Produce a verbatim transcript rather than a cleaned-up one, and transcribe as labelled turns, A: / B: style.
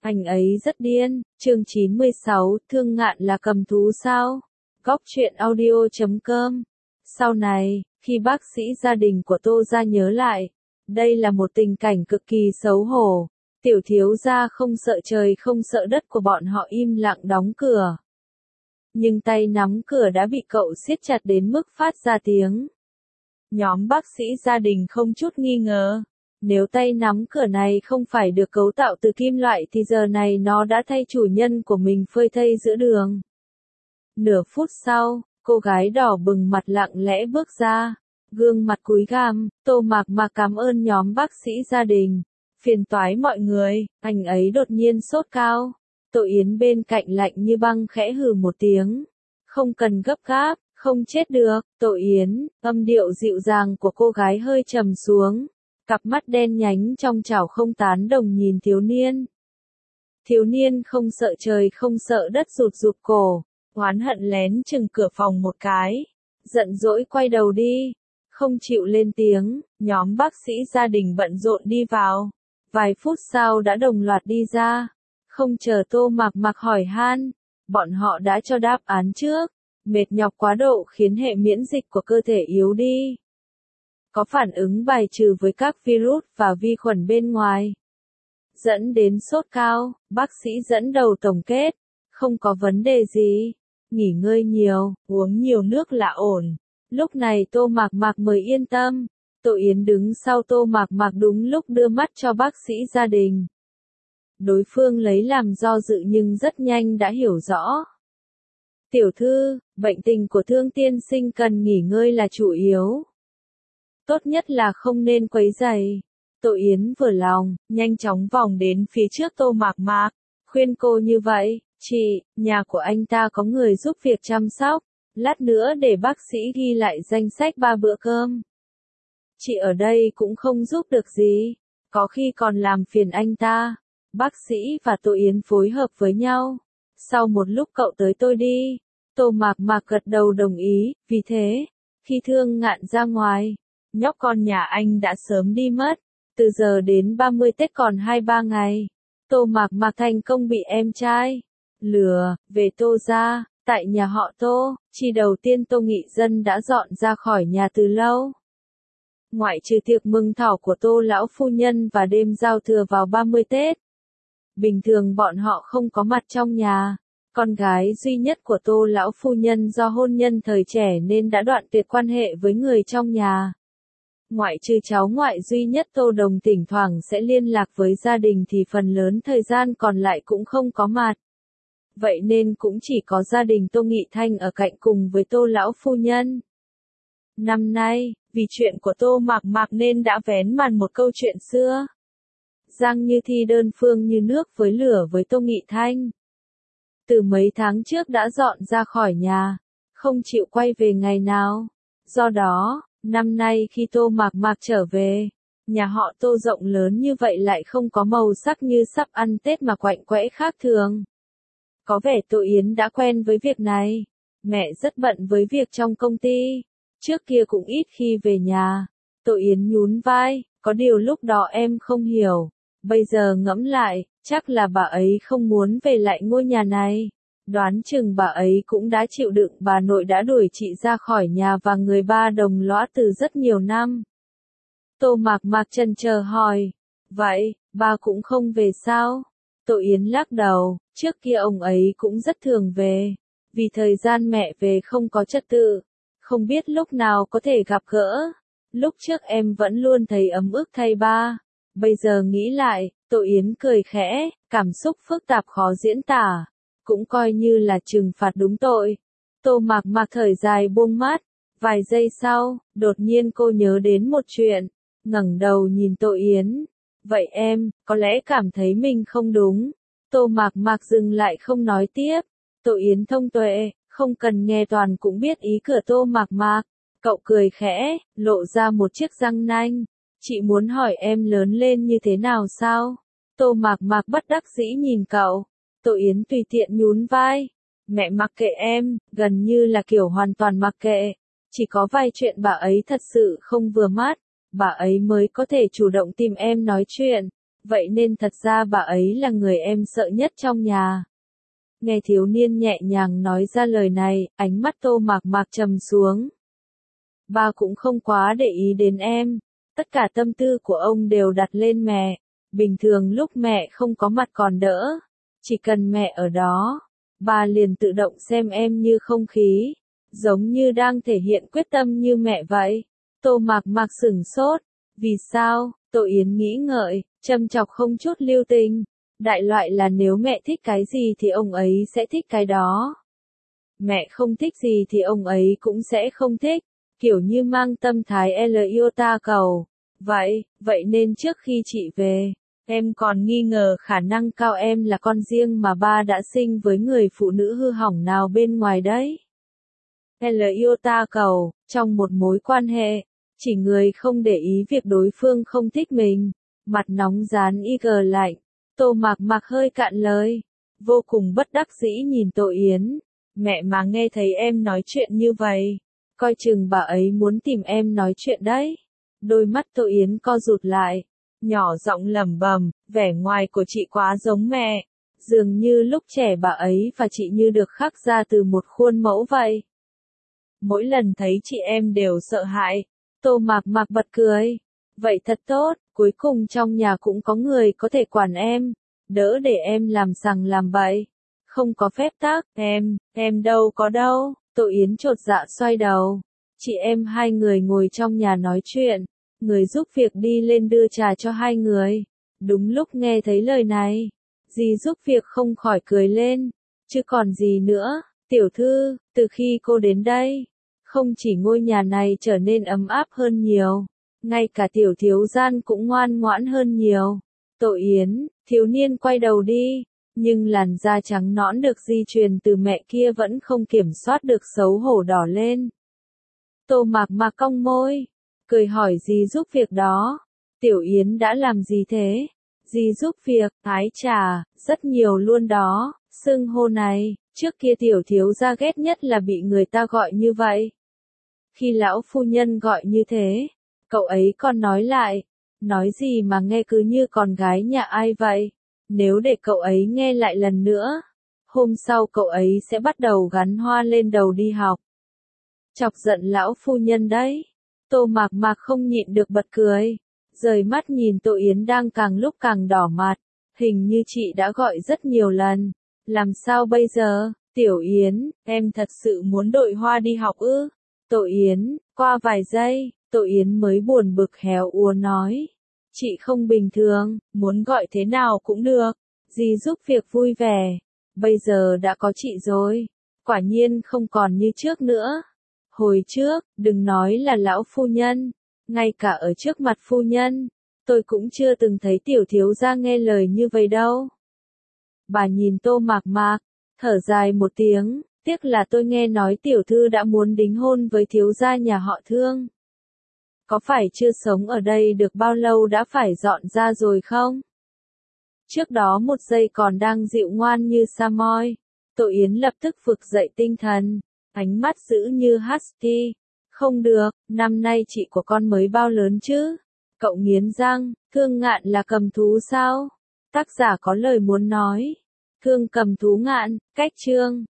A: Anh ấy rất điên. Chương chín mươi sáu, Thương Ngạn là cầm thú sao? Góc truyện audio chấm com. Sau này, khi bác sĩ gia đình của Tô gia nhớ lại, đây là một tình cảnh cực kỳ xấu hổ. Tiểu thiếu gia không sợ trời không sợ đất của bọn họ im lặng đóng cửa. Nhưng tay nắm cửa đã bị cậu siết chặt đến mức phát ra tiếng. Nhóm bác sĩ gia đình không chút nghi ngờ. Nếu tay nắm cửa này không phải được cấu tạo từ kim loại thì giờ này nó đã thay chủ nhân của mình phơi thây giữa đường. Nửa phút sau, cô gái đỏ bừng mặt lặng lẽ bước ra. Gương mặt cúi gằm, Tô Mạc Mạc cảm ơn nhóm bác sĩ gia đình. Phiền toái mọi người, anh ấy đột nhiên sốt cao. Tô Yến bên cạnh lạnh như băng khẽ hừ một tiếng. Không cần gấp gáp, không chết được. Tô Yến, âm điệu dịu dàng của cô gái hơi trầm xuống. Cặp mắt đen nhánh trong trảo không tán đồng nhìn thiếu niên. Thiếu niên không sợ trời không sợ đất rụt rụt cổ, oán hận lén chừng cửa phòng một cái. Giận dỗi quay đầu đi, không chịu lên tiếng, nhóm bác sĩ gia đình bận rộn đi vào. Vài phút sau đã đồng loạt đi ra. Không chờ Tô Mạc Mạc hỏi han, bọn họ đã cho đáp án trước. Mệt nhọc quá độ khiến hệ miễn dịch của cơ thể yếu đi. Có phản ứng bài trừ với các virus và vi khuẩn bên ngoài. Dẫn đến sốt cao, bác sĩ dẫn đầu tổng kết. Không có vấn đề gì. Nghỉ ngơi nhiều, uống nhiều nước là ổn. Lúc này Tô Mạc Mạc mới yên tâm. Tô Yến đứng sau Tô Mạc Mạc đúng lúc đưa mắt cho bác sĩ gia đình. Đối phương lấy làm do dự nhưng rất nhanh đã hiểu rõ. Tiểu thư, bệnh tình của Thương tiên sinh cần nghỉ ngơi là chủ yếu. Tốt nhất là không nên quấy rầy. Tô Yến vừa lòng, nhanh chóng vòng đến phía trước Tô Mạc Mạc, khuyên cô như vậy, chị, nhà của anh ta có người giúp việc chăm sóc, lát nữa để bác sĩ ghi lại danh sách ba bữa cơm. Chị ở đây cũng không giúp được gì, có khi còn làm phiền anh ta. Bác sĩ và Tô Yến phối hợp với nhau. Sau một lúc cậu tới tôi đi. Tô Mạc Mạc gật đầu đồng ý, vì thế, khi Thương Ngạn ra ngoài, nhóc con nhà anh đã sớm đi mất. Từ giờ đến ba mươi Tết còn hai ba ngày. Tô Mạc Mạc thành công bị em trai lừa về Tô gia. Tại nhà họ Tô, chi đầu tiên Tô Nghị Dân đã dọn ra khỏi nhà từ lâu. Ngoại trừ tiệc mừng thọ của Tô lão phu nhân và đêm giao thừa vào ba mươi Tết. Bình thường bọn họ không có mặt trong nhà. Con gái duy nhất của Tô lão phu nhân do hôn nhân thời trẻ nên đã đoạn tuyệt quan hệ với người trong nhà. Ngoại trừ cháu ngoại duy nhất Tô Đồng thỉnh thoảng sẽ liên lạc với gia đình thì phần lớn thời gian còn lại cũng không có mặt. Vậy nên cũng chỉ có gia đình Tô Nghị Thanh ở cạnh cùng với Tô lão phu nhân. Năm nay, vì chuyện của Tô Mạc Mạc nên đã vén màn một câu chuyện xưa. Giang Như Thi đơn phương như nước với lửa với Tô Nghị Thanh. Từ mấy tháng trước đã dọn ra khỏi nhà, không chịu quay về ngày nào. Do đó, năm nay khi Tô Mạc Mạc trở về, nhà họ Tô rộng lớn như vậy lại không có màu sắc như sắp ăn Tết mà quạnh quẽ khác thường. Có vẻ Tô Yến đã quen với việc này. Mẹ rất bận với việc trong công ty. Trước kia cũng ít khi về nhà. Tô Yến nhún vai, có điều lúc đó em không hiểu. Bây giờ ngẫm lại, chắc là bà ấy không muốn về lại ngôi nhà này. Đoán chừng bà ấy cũng đã chịu đựng bà nội đã đuổi chị ra khỏi nhà và người ba đồng lõa từ rất nhiều năm. Tô Mạc Mạc chần chờ hỏi, vậy, ba cũng không về sao? Tô Yến lắc đầu, trước kia ông ấy cũng rất thường về. Vì thời gian mẹ về không có trật tự, không biết lúc nào có thể gặp gỡ. Lúc trước em vẫn luôn thấy ấm ức thay ba. Bây giờ nghĩ lại, Tô Yến cười khẽ, cảm xúc phức tạp khó diễn tả. Cũng coi như là trừng phạt đúng tội. Tô Mạc Mạc thở dài buông mắt. Vài giây sau, đột nhiên cô nhớ đến một chuyện. Ngẩng đầu nhìn Tô Yến. Vậy em, có lẽ cảm thấy mình không đúng. Tô Mạc Mạc dừng lại không nói tiếp. Tô Yến thông tuệ, không cần nghe toàn cũng biết ý của Tô Mạc Mạc. Cậu cười khẽ, lộ ra một chiếc răng nanh. Chị muốn hỏi em lớn lên như thế nào sao? Tô Mạc Mạc bất đắc dĩ nhìn cậu. Tô Yến tùy tiện nhún vai. Mẹ mặc kệ em, gần như là kiểu hoàn toàn mặc kệ. Chỉ có vài chuyện bà ấy thật sự không vừa mắt, bà ấy mới có thể chủ động tìm em nói chuyện. vậy nên thật ra bà ấy là người em sợ nhất trong nhà. Nghe thiếu niên nhẹ nhàng nói ra lời này, ánh mắt Tô Mạc Mạc trầm xuống. Ba cũng không quá để ý đến em, tất cả tâm tư của ông đều đặt lên mẹ. Bình thường lúc mẹ không có mặt còn đỡ, chỉ cần mẹ ở đó, ba liền tự động xem em như không khí, giống như đang thể hiện quyết tâm như mẹ vậy. Tô Mạc Mạc sửng sốt, vì sao? Tô Yến nghĩ ngợi, châm chọc không chút lưu tình. Đại loại là nếu mẹ thích cái gì thì ông ấy sẽ thích cái đó. Mẹ không thích gì thì ông ấy cũng sẽ không thích, kiểu như mang tâm thái L yêu ta cầu. Vậy, vậy nên trước khi chị về, em còn nghi ngờ khả năng cao em là con riêng mà ba đã sinh với người phụ nữ hư hỏng nào bên ngoài đấy. L yêu ta cầu, trong một mối quan hệ, chỉ người không để ý việc đối phương không thích mình, mặt nóng rán y gờ lạnh. Tô Mạc Mạc hơi cạn lời, vô cùng bất đắc dĩ nhìn Tô Yến. Mẹ mà nghe thấy em nói chuyện như vậy, coi chừng bà ấy muốn tìm em nói chuyện đấy. Đôi mắt Tô Yến co rụt lại, nhỏ giọng lẩm bẩm, vẻ ngoài của chị quá giống mẹ. Dường như lúc trẻ bà ấy và chị như được khắc ra từ một khuôn mẫu vậy. Mỗi lần thấy chị em đều sợ hãi. Tô Mạc Mạc bật cười. Vậy thật tốt, cuối cùng trong nhà cũng có người có thể quản em, đỡ để em làm sằng làm bậy. Không có phép tắc, em, em đâu có đâu. Tô Yến chột dạ xoay đầu. Chị em hai người ngồi trong nhà nói chuyện, người giúp việc đi lên đưa trà cho hai người. Đúng lúc nghe thấy lời này, dì giúp việc không khỏi cười lên. Chứ còn gì nữa, tiểu thư, từ khi cô đến đây, không chỉ ngôi nhà này trở nên ấm áp hơn nhiều, ngay cả tiểu thiếu gian cũng ngoan ngoãn hơn nhiều. Tô Yến, thiếu niên quay đầu đi, nhưng làn da trắng nõn được di truyền từ mẹ kia vẫn không kiểm soát được xấu hổ đỏ lên. Tô Mạc Mạc cong môi, cười hỏi dì giúp việc đó. Tiểu Yến đã làm gì thế? Dì giúp việc, ái chà, rất nhiều luôn đó. Xưng hô này, trước kia tiểu thiếu gia ghét nhất là bị người ta gọi như vậy. Khi lão phu nhân gọi như thế, cậu ấy còn nói lại, nói gì mà nghe cứ như con gái nhà ai vậy. Nếu để cậu ấy nghe lại lần nữa, hôm sau cậu ấy sẽ bắt đầu gắn hoa lên đầu đi học. Chọc giận lão phu nhân đấy. Tô Mạc Mạc không nhịn được bật cười, rời mắt nhìn Tô Yến đang càng lúc càng đỏ mặt. Hình như chị đã gọi rất nhiều lần. Làm sao bây giờ? Tiểu Yến, em thật sự muốn đội hoa đi học ư? Tô Yến, qua vài giây, Tô Yến mới buồn bực héo úa nói. Chị không bình thường, muốn gọi thế nào cũng được. Dì giúp việc vui vẻ. Bây giờ đã có chị rồi. Quả nhiên không còn như trước nữa. Hồi trước, đừng nói là lão phu nhân, ngay cả ở trước mặt phu nhân, tôi cũng chưa từng thấy tiểu thiếu gia nghe lời như vậy đâu. Bà nhìn Tô Mạc Mạc, thở dài một tiếng, tiếc là tôi nghe nói tiểu thư đã muốn đính hôn với thiếu gia nhà họ Thương. Có phải chưa sống ở đây được bao lâu đã phải dọn ra rồi không? Trước đó một giây còn đang dịu ngoan như sa moi, Tô Yến lập tức vực dậy tinh thần, ánh mắt dữ như husky. Không được, năm nay chị của con mới bao lớn chứ? Cậu nghiến răng, Thương Ngạn là cầm thú sao? Tác giả có lời muốn nói. Thương cầm thú ngạn, cách chương.